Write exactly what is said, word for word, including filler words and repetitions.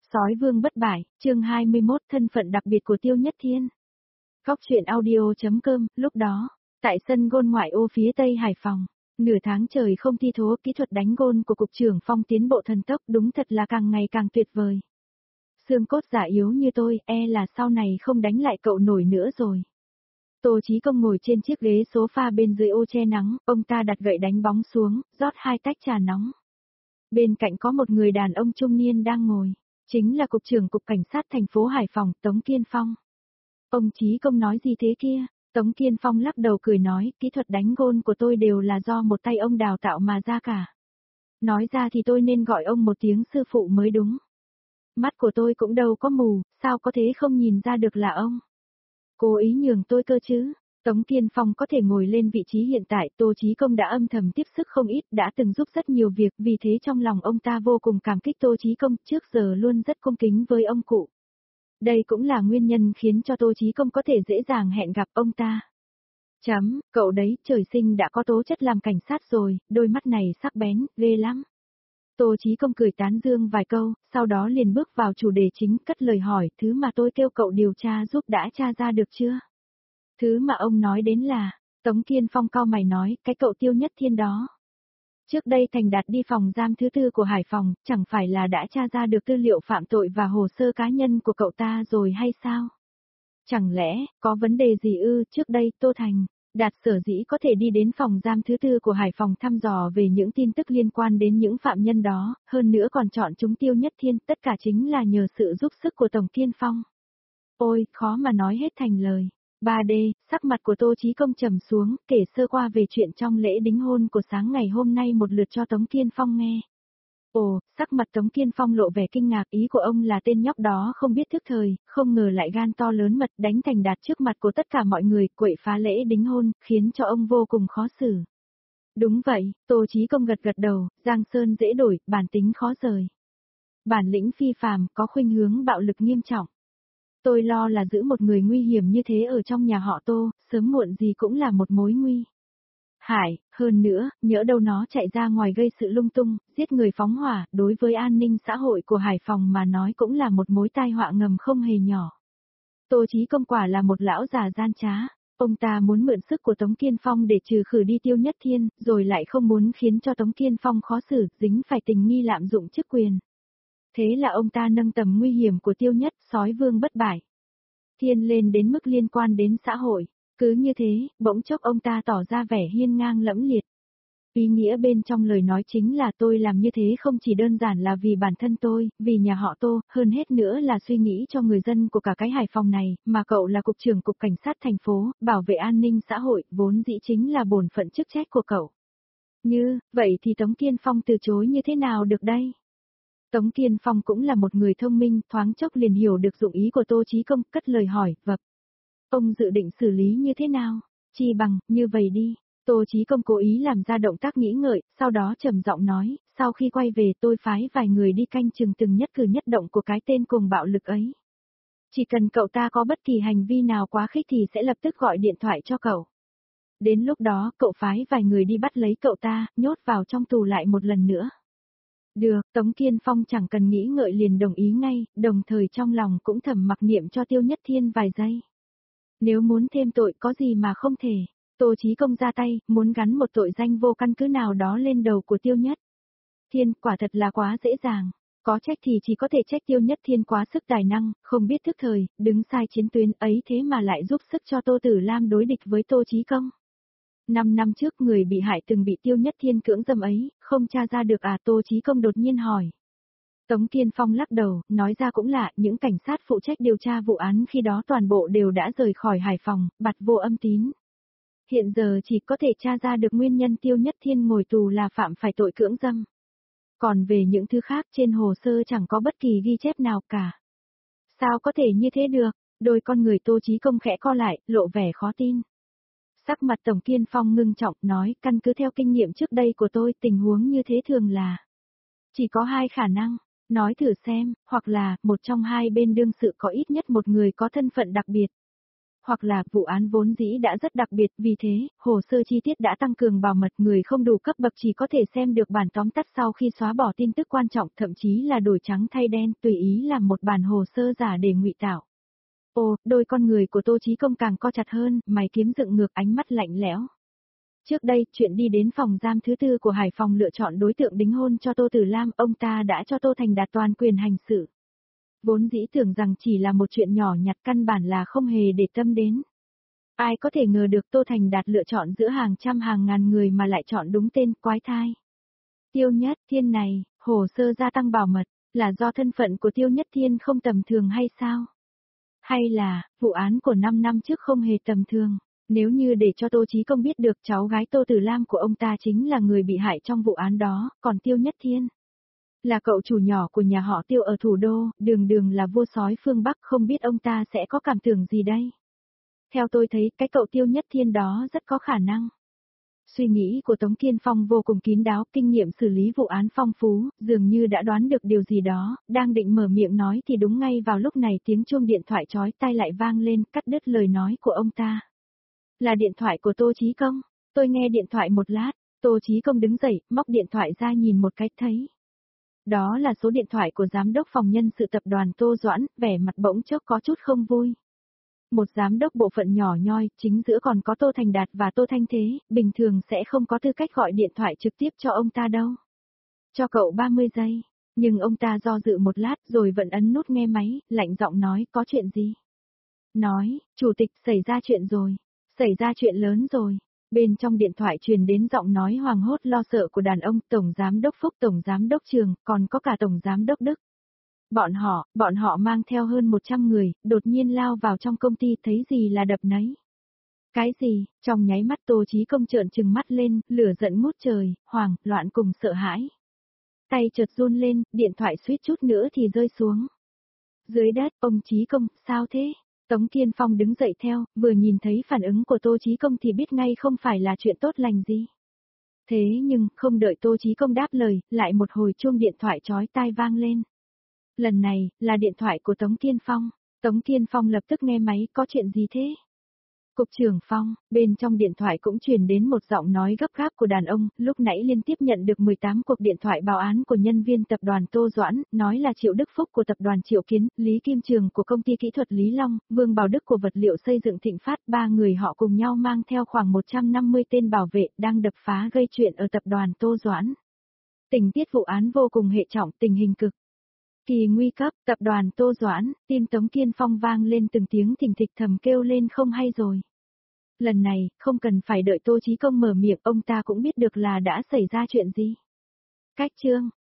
Sói vương bất bại, chương hai mươi mốt thân phận đặc biệt của Tiêu Nhất Thiên. Góc truyện audio.com, lúc đó, tại sân gôn ngoại ô phía tây Hải Phòng, nửa tháng trời không thi thố, kỹ thuật đánh gôn của cục trưởng Phong tiến bộ thần tốc đúng thật là càng ngày càng tuyệt vời. Xương cốt già yếu như tôi, e là sau này không đánh lại cậu nổi nữa rồi. Tô Chí Công ngồi trên chiếc ghế sofa bên dưới ô che nắng, ông ta đặt gậy đánh bóng xuống, rót hai tách trà nóng. Bên cạnh có một người đàn ông trung niên đang ngồi. Chính là Cục trưởng Cục Cảnh sát thành phố Hải Phòng, Tống Kiên Phong. Ông Chí Công nói gì thế kia? Tống Kiên Phong lắc đầu cười nói, kỹ thuật đánh gôn của tôi đều là do một tay ông đào tạo mà ra cả. Nói ra thì tôi nên gọi ông một tiếng sư phụ mới đúng. Mắt của tôi cũng đâu có mù, sao có thế không nhìn ra được là ông? Cố ý nhường tôi cơ chứ? Tống Kiên Phong có thể ngồi lên vị trí hiện tại, Tô Chí Công đã âm thầm tiếp sức không ít, đã từng giúp rất nhiều việc, vì thế trong lòng ông ta vô cùng cảm kích Tô Chí Công, trước giờ luôn rất cung kính với ông cụ. Đây cũng là nguyên nhân khiến cho Tô Chí Công có thể dễ dàng hẹn gặp ông ta. Chấm, cậu đấy, trời sinh đã có tố chất làm cảnh sát rồi, đôi mắt này sắc bén, ghê lắm. Tô Chí Công cười tán dương vài câu, sau đó liền bước vào chủ đề chính, cất lời hỏi, thứ mà tôi kêu cậu điều tra giúp đã tra ra được chưa? Thứ mà ông nói đến là, Tống Kiên Phong cau mày nói, cái cậu Tiêu Nhất Thiên đó. Trước đây Thành Đạt đi phòng giam thứ tư của Hải Phòng, chẳng phải là đã tra ra được tư liệu phạm tội và hồ sơ cá nhân của cậu ta rồi hay sao? Chẳng lẽ, có vấn đề gì ư, trước đây Tô Thành, Đạt sở dĩ có thể đi đến phòng giam thứ tư của Hải Phòng thăm dò về những tin tức liên quan đến những phạm nhân đó, hơn nữa còn chọn chúng Tiêu Nhất Thiên, tất cả chính là nhờ sự giúp sức của Tổng Kiên Phong. Ôi, khó mà nói hết thành lời. ba D, sắc mặt của Tô Chí Công trầm xuống, kể sơ qua về chuyện trong lễ đính hôn của sáng ngày hôm nay một lượt cho Tống Kiên Phong nghe. Ồ, sắc mặt Tống Kiên Phong lộ vẻ kinh ngạc, ý của ông là tên nhóc đó không biết thức thời, không ngờ lại gan to lớn mật đánh Thành Đạt trước mặt của tất cả mọi người, quậy phá lễ đính hôn, khiến cho ông vô cùng khó xử. Đúng vậy, Tô Chí Công gật gật đầu, Giang Sơn dễ đổi, bản tính khó rời. Bản lĩnh phi phàm, có khuynh hướng bạo lực nghiêm trọng. Tôi lo là giữ một người nguy hiểm như thế ở trong nhà họ Tô, sớm muộn gì cũng là một mối nguy. Hải, hơn nữa, nhỡ đâu nó chạy ra ngoài gây sự lung tung, giết người phóng hỏa, đối với an ninh xã hội của Hải Phòng mà nói cũng là một mối tai họa ngầm không hề nhỏ. Tô Chí Công quả là một lão già gian trá, ông ta muốn mượn sức của Tống Kiên Phong để trừ khử đi Tiêu Nhất Thiên, rồi lại không muốn khiến cho Tống Kiên Phong khó xử, dính phải tình nghi lạm dụng chức quyền. Thế là ông ta nâng tầm nguy hiểm của Tiêu Nhất, sói vương bất bại Thiên lên đến mức liên quan đến xã hội. Cứ như thế, bỗng chốc ông ta tỏ ra vẻ hiên ngang lẫm liệt. Ý nghĩa bên trong lời nói chính là tôi làm như thế không chỉ đơn giản là vì bản thân tôi, vì nhà họ Tô, hơn hết nữa là suy nghĩ cho người dân của cả cái Hải Phòng này, mà cậu là cục trưởng cục cảnh sát thành phố, bảo vệ an ninh xã hội, vốn dĩ chính là bổn phận chức trách của cậu. Như, vậy thì Tống Kiên Phong từ chối như thế nào được đây? Tống Kiên Phong cũng là một người thông minh, thoáng chốc liền hiểu được dụng ý của Tô Chí Công, cất lời hỏi, vập. Ông dự định xử lý như thế nào? Chi bằng, như vậy đi. Tô Chí Công cố ý làm ra động tác nghĩ ngợi, sau đó trầm giọng nói, sau khi quay về tôi phái vài người đi canh chừng từng nhất cử nhất động của cái tên cùng bạo lực ấy. Chỉ cần cậu ta có bất kỳ hành vi nào quá khích thì sẽ lập tức gọi điện thoại cho cậu. Đến lúc đó, cậu phái vài người đi bắt lấy cậu ta, nhốt vào trong tù lại một lần nữa. Được, Tống Kiên Phong chẳng cần nghĩ ngợi liền đồng ý ngay, đồng thời trong lòng cũng thầm mặc niệm cho Tiêu Nhất Thiên vài giây. Nếu muốn thêm tội có gì mà không thể, Tô Chí Công ra tay, muốn gắn một tội danh vô căn cứ nào đó lên đầu của Tiêu Nhất Thiên, quả thật là quá dễ dàng. Có trách thì chỉ có thể trách Tiêu Nhất Thiên quá sức tài năng, không biết thức thời, đứng sai chiến tuyến ấy thế mà lại giúp sức cho Tô Tử Lam đối địch với Tô Chí Công. Năm năm trước người bị hại từng bị Tiêu Nhất Thiên cưỡng dâm ấy, không tra ra được à? Tô Chí Công đột nhiên hỏi. Tống Kiên Phong lắc đầu, nói ra cũng lạ, những cảnh sát phụ trách điều tra vụ án khi đó toàn bộ đều đã rời khỏi Hải Phòng, bặt vô âm tín. Hiện giờ chỉ có thể tra ra được nguyên nhân Tiêu Nhất Thiên ngồi tù là phạm phải tội cưỡng dâm. Còn về những thứ khác trên hồ sơ chẳng có bất kỳ ghi chép nào cả. Sao có thể như thế được? Đôi con người Tô Chí Công khẽ co lại, lộ vẻ khó tin. Sắc mặt Tổng Kiên Phong ngưng trọng, nói, căn cứ theo kinh nghiệm trước đây của tôi, tình huống như thế thường là chỉ có hai khả năng. Nói thử xem, hoặc là, một trong hai bên đương sự có ít nhất một người có thân phận đặc biệt. hoặc là vụ án vốn dĩ đã rất đặc biệt, vì thế, hồ sơ chi tiết đã tăng cường bảo mật, người không đủ cấp bậc chỉ có thể xem được bản tóm tắt sau khi xóa bỏ tin tức quan trọng, thậm chí là đổi trắng thay đen, tùy ý làm một bản hồ sơ giả để ngụy tạo. Ồ, đôi con người của Tô Chí Công càng co chặt hơn, mày kiếm dựng ngược, ánh mắt lạnh lẽo. Trước đây, chuyện đi đến phòng giam thứ tư của Hải Phòng lựa chọn đối tượng đính hôn cho Tô Tử Lam, ông ta đã cho Tô Thành Đạt toàn quyền hành sự. Vốn dĩ tưởng rằng chỉ là một chuyện nhỏ nhặt, căn bản là không hề để tâm đến. Ai có thể ngờ được Tô Thành Đạt lựa chọn giữa hàng trăm hàng ngàn người mà lại chọn đúng tên, quái thai. Tiêu Nhất Thiên này, hồ sơ gia tăng bảo mật, là do thân phận của Tiêu Nhất Thiên không tầm thường hay sao? Hay là, vụ án của năm năm trước không hề tầm thường? Nếu như để cho Tô Chí Công biết được cháu gái Tô Tử Lam của ông ta chính là người bị hại trong vụ án đó, còn Tiêu Nhất Thiên là cậu chủ nhỏ của nhà họ Tiêu ở thủ đô, đường đường là vua sói phương Bắc, không biết ông ta sẽ có cảm tưởng gì đây? Theo tôi thấy, cái cậu Tiêu Nhất Thiên đó rất có khả năng. Suy nghĩ của Tống Kiên Phong vô cùng kín đáo, kinh nghiệm xử lý vụ án phong phú, dường như đã đoán được điều gì đó, đang định mở miệng nói thì đúng ngay vào lúc này tiếng chuông điện thoại chói tai lại vang lên, cắt đứt lời nói của ông ta. Là điện thoại của Tô Chí Công, tôi nghe điện thoại một lát, Tô Chí Công đứng dậy, móc điện thoại ra nhìn một cái thấy. Đó là số điện thoại của giám đốc phòng nhân sự tập đoàn Tô Doãn, vẻ mặt bỗng chốc có chút không vui. Một giám đốc bộ phận nhỏ nhoi, chính giữa còn có Tô Thành Đạt và Tô Thanh Thế, bình thường sẽ không có tư cách gọi điện thoại trực tiếp cho ông ta đâu. Cho cậu ba mươi giây, nhưng ông ta do dự một lát rồi vẫn ấn nút nghe máy, lạnh giọng nói, có chuyện gì? Nói, chủ tịch, xảy ra chuyện rồi, xảy ra chuyện lớn rồi. Bên trong điện thoại truyền đến giọng nói hoàng hốt lo sợ của đàn ông, Tổng Giám đốc Phúc, Tổng Giám đốc Trường, còn có cả Tổng Giám đốc Đức. Bọn họ, bọn họ mang theo hơn một trăm người, đột nhiên lao vào trong công ty, thấy gì là đập nấy. Cái gì? Trong nháy mắt Tô Chí Công trợn trừng mắt lên, lửa giận ngút trời, hoảng, loạn cùng sợ hãi. Tay chợt run lên, điện thoại suýt chút nữa thì rơi xuống. Dưới đất, ông Chí Công, sao thế? Tống Kiên Phong đứng dậy theo, vừa nhìn thấy phản ứng của Tô Chí Công thì biết ngay không phải là chuyện tốt lành gì. Thế nhưng, không đợi Tô Chí Công đáp lời, lại một hồi chuông điện thoại chói tai vang lên. Lần này, là điện thoại của Tống Kiên Phong. Tống Kiên Phong lập tức nghe máy, có chuyện gì thế? Cục trưởng Phong, bên trong điện thoại cũng truyền đến một giọng nói gấp gáp của đàn ông, lúc nãy liên tiếp nhận được mười tám cuộc điện thoại báo án của nhân viên tập đoàn Tô Doãn, nói là Triệu Đức Phúc của tập đoàn Triệu Kiến, Lý Kim Trường của công ty kỹ thuật Lý Long, Vương Bảo Đức của vật liệu xây dựng Thịnh Phát, ba người họ cùng nhau mang theo khoảng một trăm năm mươi tên bảo vệ, đang đập phá gây chuyện ở tập đoàn Tô Doãn. Tình tiết vụ án vô cùng hệ trọng, tình hình cực kỳ nguy cấp, tập đoàn Tô Doãn, tim Tống Kiên Phong vang lên từng tiếng thình thịch, thầm kêu lên không hay rồi. Lần này, không cần phải đợi Tô Chí Công mở miệng, ông ta cũng biết được là đã xảy ra chuyện gì. Cách chương